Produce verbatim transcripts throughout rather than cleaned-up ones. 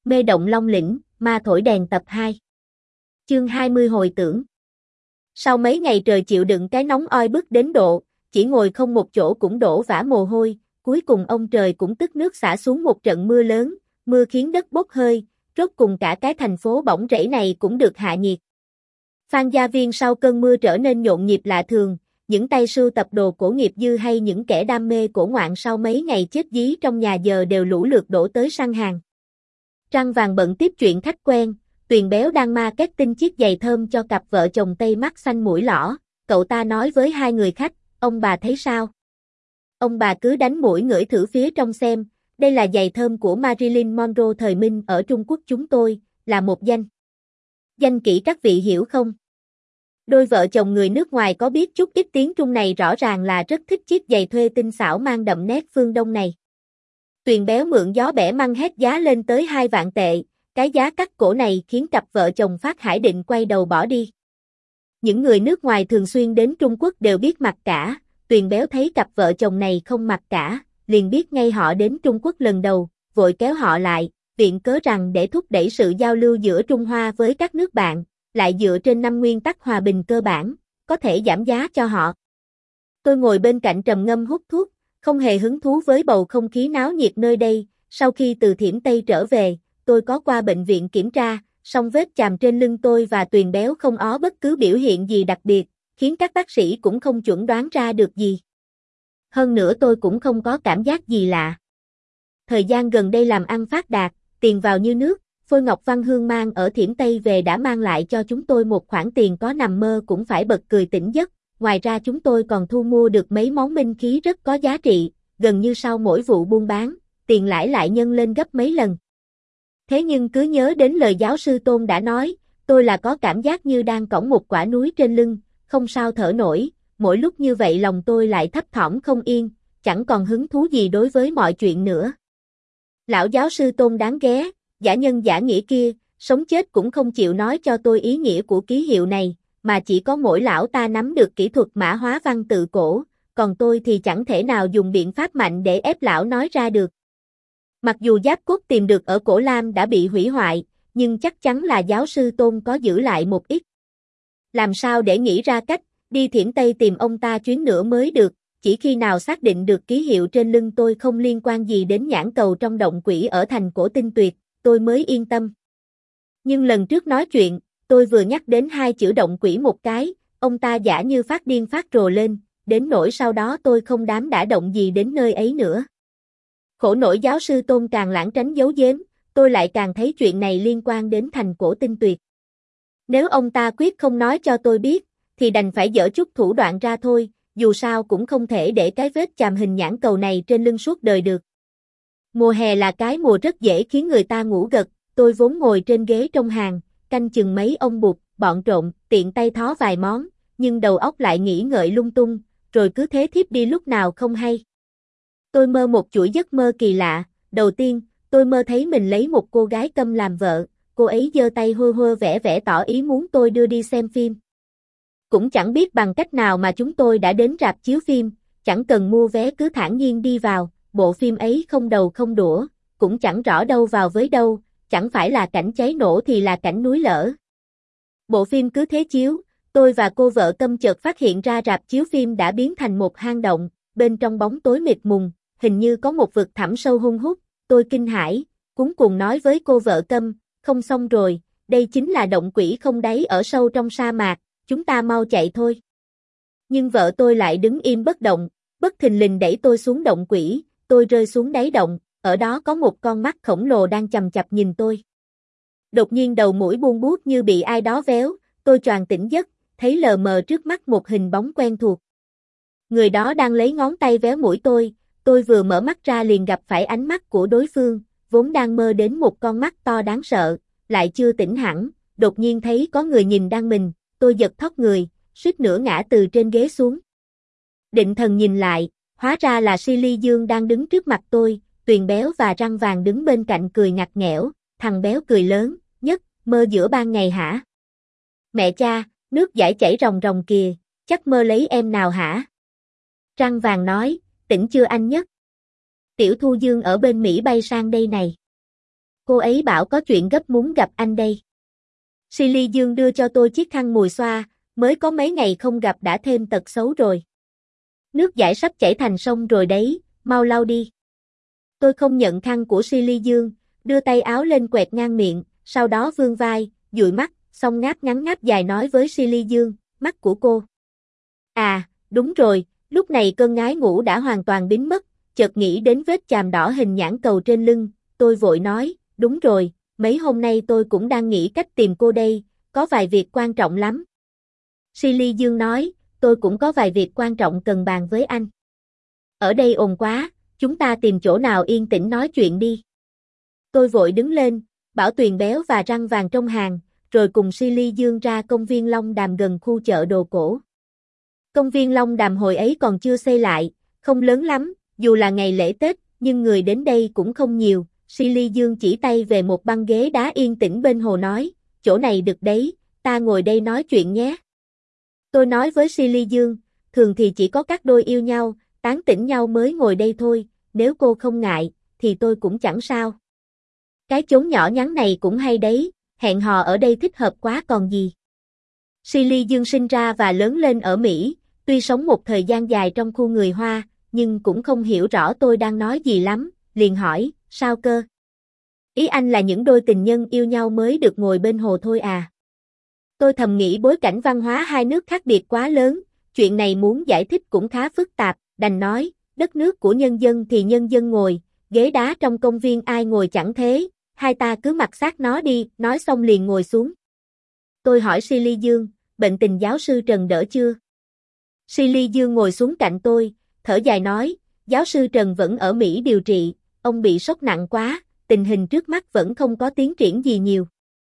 Mê động Long Lĩnh, ma thổi đèn tập hai. Chương hai mươi hồi tưởng. Sau mấy ngày trời chịu đựng cái nóng oi bức đến độ, chỉ ngồi không một chỗ cũng đổ vã mồ hôi, cuối cùng ông trời cũng tức nước xả xuống một trận mưa lớn, mưa khiến đất bốc hơi, rốt cùng cả cái thành phố bỏng rẫy này cũng được hạ nhiệt. Phan Gia Viên sau cơn mưa trở nên nhộn nhịp lạ thường, những tay sưu tập đồ cổ nghiệp dư hay những kẻ đam mê cổ ngoạn sau mấy ngày chết dí trong nhà giờ đều lũ lượt đổ tới săn hàng. Trăng vàng bận tiếp chuyện khách quen, Tuyền Béo đang marketing chiếc giày thơm cho cặp vợ chồng Tây mắt xanh mũi lõ, cậu ta nói với hai người khách, ông bà thấy sao? Ông bà cứ đánh mũi ngửi thử phía trong xem, đây là giày thơm của Marilyn Monroe thời Minh ở Trung Quốc chúng tôi, là một danh. Danh kỹ các vị hiểu không? Đôi vợ chồng người nước ngoài có biết chút ít tiếng Trung này rõ ràng là rất thích chiếc giày thuê tinh xảo mang đậm nét phương Đông này. Tuyền Béo mượn gió bẻ măng hét giá lên tới hai vạn tệ, cái giá cắt cổ này khiến cặp vợ chồng Phát Hải định quay đầu bỏ đi. Những người nước ngoài thường xuyên đến Trung Quốc đều biết mặc cả, Tuyền Béo thấy cặp vợ chồng này không mặc cả, liền biết ngay họ đến Trung Quốc lần đầu, vội kéo họ lại, viện cớ rằng để thúc đẩy sự giao lưu giữa Trung Hoa với các nước bạn, lại dựa trên năm nguyên tắc hòa bình cơ bản, có thể giảm giá cho họ. Tôi ngồi bên cạnh trầm ngâm hút thuốc, không hề hứng thú với bầu không khí náo nhiệt nơi đây, sau khi từ Thiểm Tây trở về, tôi có qua bệnh viện kiểm tra, song vết chàm trên lưng tôi và Tuyền Béo không ó bất cứ biểu hiện gì đặc biệt, khiến các bác sĩ cũng không chuẩn đoán ra được gì. Hơn nữa tôi cũng không có cảm giác gì lạ. Thời gian gần đây làm ăn phát đạt, tiền vào như nước, Phôi Ngọc Văn Hương mang ở Thiểm Tây về đã mang lại cho chúng tôi một khoản tiền có nằm mơ cũng phải bật cười tỉnh giấc. Ngoài ra chúng tôi còn thu mua được mấy món minh khí rất có giá trị, gần như sau mỗi vụ buôn bán, tiền lãi lại nhân lên gấp mấy lần. Thế nhưng cứ nhớ đến lời giáo sư Tôn đã nói, tôi là có cảm giác như đang cõng một quả núi trên lưng, không sao thở nổi, mỗi lúc như vậy lòng tôi lại thấp thỏm không yên, chẳng còn hứng thú gì đối với mọi chuyện nữa. Lão giáo sư Tôn đáng ghé, giả nhân giả nghĩa kia, sống chết cũng không chịu nói cho tôi ý nghĩa của ký hiệu này, mà chỉ có mỗi lão ta nắm được kỹ thuật mã hóa văn tự cổ, còn tôi thì chẳng thể nào dùng biện pháp mạnh để ép lão nói ra được. Mặc dù giáp cốt tìm được ở Cổ Lam đã bị hủy hoại, nhưng chắc chắn là giáo sư Tôn có giữ lại một ít. Làm sao để nghĩ ra cách, đi Thiểm Tây tìm ông ta chuyến nữa mới được, chỉ khi nào xác định được ký hiệu trên lưng tôi không liên quan gì đến nhãn cầu trong động quỷ ở thành Cổ Tinh Tuyệt, tôi mới yên tâm. Nhưng lần trước nói chuyện, tôi vừa nhắc đến hai chữ động quỷ một cái, ông ta giả như phát điên phát rồ lên, đến nỗi sau đó tôi không dám đả động gì đến nơi ấy nữa. Khổ nổi giáo sư Tôn càng lảng tránh giấu giếm, tôi lại càng thấy chuyện này liên quan đến thành Cổ Tinh Tuyệt. Nếu ông ta quyết không nói cho tôi biết, thì đành phải dở chút thủ đoạn ra thôi, dù sao cũng không thể để cái vết chàm hình nhãn cầu này trên lưng suốt đời được. Mùa hè là cái mùa rất dễ khiến người ta ngủ gật, tôi vốn ngồi trên ghế trong hàng, canh chừng mấy ông bụt, bọn trộm, tiện tay thó vài món, nhưng đầu óc lại nghĩ ngợi lung tung, rồi cứ thế thiếp đi lúc nào không hay. Tôi mơ một chuỗi giấc mơ kỳ lạ, đầu tiên, tôi mơ thấy mình lấy một cô gái câm làm vợ, cô ấy giơ tay hơ hơ vẻ vẻ tỏ ý muốn tôi đưa đi xem phim. Cũng chẳng biết bằng cách nào mà chúng tôi đã đến rạp chiếu phim, chẳng cần mua vé cứ thản nhiên đi vào, bộ phim ấy không đầu không đũa, cũng chẳng rõ đâu vào với đâu, chẳng phải là cảnh cháy nổ thì là cảnh núi lở. Bộ phim cứ thế chiếu, tôi và cô vợ câm chợt phát hiện ra rạp chiếu phim đã biến thành một hang động, bên trong bóng tối mịt mùng, hình như có một vực thẳm sâu hun hút, tôi kinh hãi, cuống cuồng nói với cô vợ câm, không xong rồi, đây chính là động quỷ không đáy ở sâu trong sa mạc, chúng ta mau chạy thôi. Nhưng vợ tôi lại đứng im bất động, bất thình lình đẩy tôi xuống động quỷ, tôi rơi xuống đáy động, ở đó có một con mắt khổng lồ đang chằm chằm nhìn tôi. Đột nhiên đầu mũi buông buốt như bị ai đó véo, tôi choàng tỉnh giấc, thấy lờ mờ trước mắt một hình bóng quen thuộc. Người đó đang lấy ngón tay véo mũi tôi, tôi vừa mở mắt ra liền gặp phải ánh mắt của đối phương, vốn đang mơ đến một con mắt to đáng sợ, lại chưa tỉnh hẳn, đột nhiên thấy có người nhìn đang mình, tôi giật thót người, suýt nữa ngã từ trên ghế xuống. Định thần nhìn lại, hóa ra là Silly Dương đang đứng trước mặt tôi, Tuyền Béo và Răng Vàng đứng bên cạnh cười ngặt nghẽo, thằng Béo cười lớn, nhất, mơ giữa ban ngày hả? Mẹ cha, nước dãi chảy ròng ròng kìa, chắc mơ lấy em nào hả? Răng Vàng nói, tỉnh chưa anh Nhất? Tiểu Thu Dương ở bên Mỹ bay sang đây này. cô ấy bảo có chuyện gấp muốn gặp anh đây. Silly Dương đưa cho tôi chiếc khăn mùi xoa, mới có mấy ngày không gặp đã thêm tật xấu rồi. Nước dãi sắp chảy thành sông rồi đấy, mau lau đi. Tôi không nhận khăn của Silly Dương, đưa tay áo lên quẹt ngang miệng, sau đó vươn vai, dụi mắt, xong ngáp ngắn ngáp dài nói với Silly Dương, mắt của cô. À, đúng rồi, lúc này cơn ngái ngủ đã hoàn toàn biến mất, chợt nghĩ đến vết chàm đỏ hình nhãn cầu trên lưng, tôi vội nói, đúng rồi, mấy hôm nay tôi cũng đang nghĩ cách tìm cô đây, có vài việc quan trọng lắm. Silly Dương nói, tôi cũng có vài việc quan trọng cần bàn với anh. Ở đây ồn quá, chúng ta tìm chỗ nào yên tĩnh nói chuyện đi. Tôi vội đứng lên, bảo Tuyền Béo và Răng Vàng trong hàng, rồi cùng Silly Dương ra công viên Long Đàm gần khu chợ đồ cổ. Công viên Long Đàm hồi ấy còn chưa xây lại, không lớn lắm, dù là ngày lễ Tết, nhưng người đến đây cũng không nhiều. Silly Dương chỉ tay về một băng ghế đá yên tĩnh bên hồ nói, chỗ này được đấy, ta ngồi đây nói chuyện nhé. Tôi nói với Silly Dương, thường thì chỉ có các đôi yêu nhau, tán tỉnh nhau mới ngồi đây thôi, nếu cô không ngại, thì tôi cũng chẳng sao. Cái chốn nhỏ nhắn này cũng hay đấy, hẹn hò ở đây thích hợp quá còn gì. Silly Dương sinh ra và lớn lên ở Mỹ, tuy sống một thời gian dài trong khu người Hoa, nhưng cũng không hiểu rõ tôi đang nói gì lắm, liền hỏi, sao cơ? Ý anh là những đôi tình nhân yêu nhau mới được ngồi bên hồ thôi à? Tôi thầm nghĩ bối cảnh văn hóa hai nước khác biệt quá lớn, chuyện này muốn giải thích cũng khá phức tạp, đành nói, đất nước của nhân dân thì nhân dân ngồi, ghế đá trong công viên ai ngồi chẳng thế, hai ta cứ mặc xác nó đi, nói xong liền ngồi xuống. Tôi hỏi Silly Dương, bệnh tình giáo sư Trần đỡ chưa? Silly Dương ngồi xuống cạnh tôi, thở dài nói, giáo sư Trần vẫn ở Mỹ điều trị, ông bị sốc nặng quá, tình hình trước mắt vẫn không có tiến triển gì nhiều.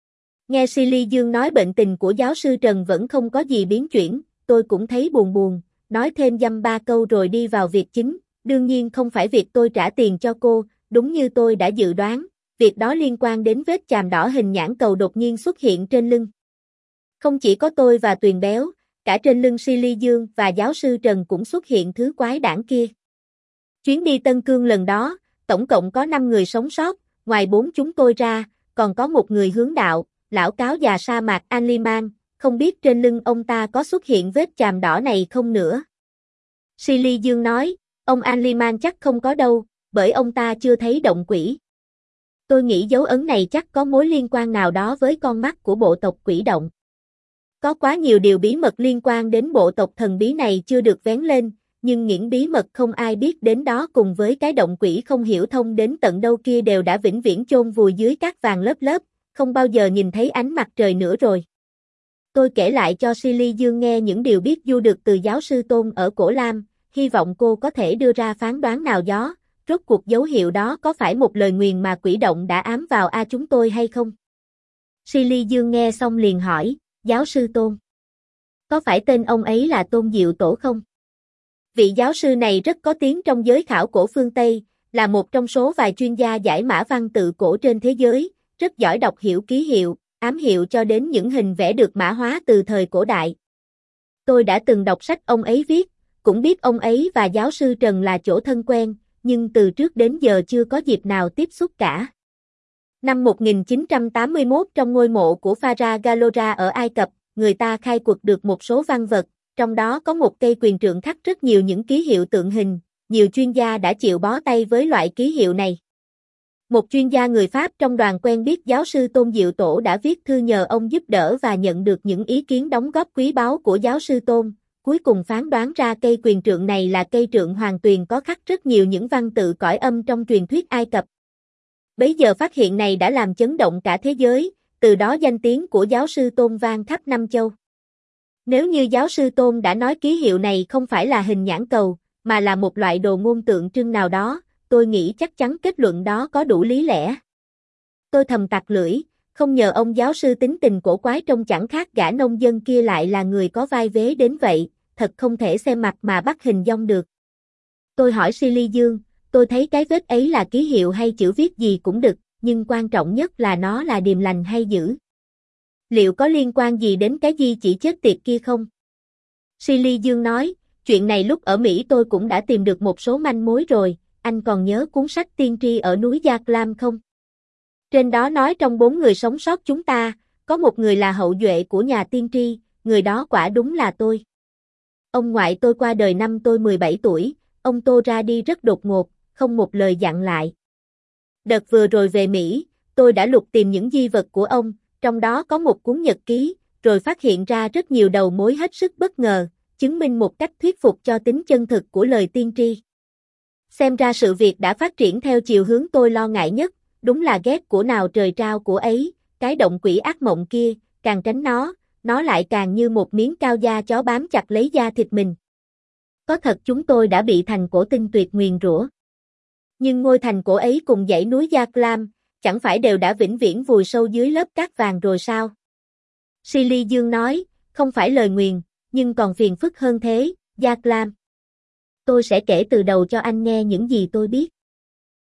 Nghe Silly Dương nói bệnh tình của giáo sư Trần vẫn không có gì biến chuyển, tôi cũng thấy buồn buồn, nói thêm dăm ba câu rồi đi vào việc chính, đương nhiên không phải việc tôi trả tiền cho cô, đúng như tôi đã dự đoán, việc đó liên quan đến vết chàm đỏ hình nhãn cầu đột nhiên xuất hiện trên lưng. Không chỉ có tôi và Tuyền Béo, cả trên lưng Silly Dương và giáo sư Trần cũng xuất hiện thứ quái đản kia. Chuyến đi Tân Cương lần đó, tổng cộng có năm người sống sót, ngoài bốn chúng tôi ra, còn có một người hướng đạo, lão cáo già sa mạc An-li-man, không biết trên lưng ông ta có xuất hiện vết chàm đỏ này không nữa. Silly Dương nói, ông An-li-man chắc không có đâu, bởi ông ta chưa thấy động quỷ. Tôi nghĩ dấu ấn này chắc có mối liên quan nào đó với con mắt của bộ tộc quỷ động. Có quá nhiều điều bí mật liên quan đến bộ tộc thần bí này chưa được vén lên, nhưng những bí mật không ai biết đến đó cùng với cái động quỷ không hiểu thông đến tận đâu kia đều đã vĩnh viễn chôn vùi dưới cát vàng lớp lớp, không bao giờ nhìn thấy ánh mặt trời nữa rồi. Tôi kể lại cho Silly Dương nghe những điều biết du được từ giáo sư Tôn ở Cổ Lam, hy vọng cô có thể đưa ra phán đoán nào đó, rốt cuộc dấu hiệu đó có phải một lời nguyền mà quỷ động đã ám vào a chúng tôi hay không? Silly Dương nghe xong liền hỏi, giáo sư Tôn. Có phải tên ông ấy là Tôn Diệu Tổ không? Vị giáo sư này rất có tiếng trong giới khảo cổ phương Tây, là một trong số vài chuyên gia giải mã văn tự cổ trên thế giới, rất giỏi đọc hiểu ký hiệu, ám hiệu cho đến những hình vẽ được mã hóa từ thời cổ đại. Tôi đã từng đọc sách ông ấy viết, cũng biết ông ấy và giáo sư Trần là chỗ thân quen, nhưng từ trước đến giờ chưa có dịp nào tiếp xúc cả. Năm một nghìn chín trăm tám mươi mốt trong ngôi mộ của Pharaoh Galora ở Ai Cập, người ta khai quật được một số văn vật, trong đó có một cây quyền trượng khắc rất nhiều những ký hiệu tượng hình, nhiều chuyên gia đã chịu bó tay với loại ký hiệu này. Một chuyên gia người Pháp trong đoàn quen biết giáo sư Tôn Diệu Tổ đã viết thư nhờ ông giúp đỡ và nhận được những ý kiến đóng góp quý báu của giáo sư Tôn, cuối cùng phán đoán ra cây quyền trượng này là cây trượng hoàng tuyền có khắc rất nhiều những văn tự cõi âm trong truyền thuyết Ai Cập. Bấy giờ phát hiện này đã làm chấn động cả thế giới, từ đó danh tiếng của giáo sư Tôn vang khắp năm châu. Nếu như giáo sư Tôn đã nói ký hiệu này không phải là hình nhãn cầu, mà là một loại đồ ngôn tượng trưng nào đó, tôi nghĩ chắc chắn kết luận đó có đủ lý lẽ. Tôi thầm tặc lưỡi, không nhờ ông giáo sư tính tình cổ quái trông chẳng khác gã nông dân kia lại là người có vai vế đến vậy, thật không thể xem mặt mà bắt hình dong được. Tôi hỏi Silly Dương, tôi thấy cái vết ấy là ký hiệu hay chữ viết gì cũng được, nhưng quan trọng nhất là nó là điềm lành hay dữ. Liệu có liên quan gì đến cái gì chỉ chết tiệt kia không? Silly Dương nói, chuyện này lúc ở Mỹ tôi cũng đã tìm được một số manh mối rồi, anh còn nhớ cuốn sách tiên tri ở núi Gia Lam không? Trên đó nói trong bốn người sống sót chúng ta, có một người là hậu duệ của nhà tiên tri, người đó quả đúng là tôi. Ông ngoại tôi qua đời năm tôi mười bảy tuổi, ông Tô ra đi rất đột ngột, không một lời dặn lại. Đợt vừa rồi về Mỹ, tôi đã lục tìm những di vật của ông, trong đó có một cuốn nhật ký, rồi phát hiện ra rất nhiều đầu mối hết sức bất ngờ, chứng minh một cách thuyết phục cho tính chân thực của lời tiên tri. Xem ra sự việc đã phát triển theo chiều hướng tôi lo ngại nhất, đúng là ghét của nào trời trao của ấy, cái động quỷ ác mộng kia, càng tránh nó, nó lại càng như một miếng cao da chó bám chặt lấy da thịt mình. Có thật chúng tôi đã bị thành cổ tinh tuyệt nguyền rủa. Nhưng ngôi thành cổ ấy cùng dãy núi Gia Clam, chẳng phải đều đã vĩnh viễn vùi sâu dưới lớp cát vàng rồi sao? Silly Dương nói, không phải lời nguyền, nhưng còn phiền phức hơn thế, Gia Clam. Tôi sẽ kể từ đầu cho anh nghe những gì tôi biết.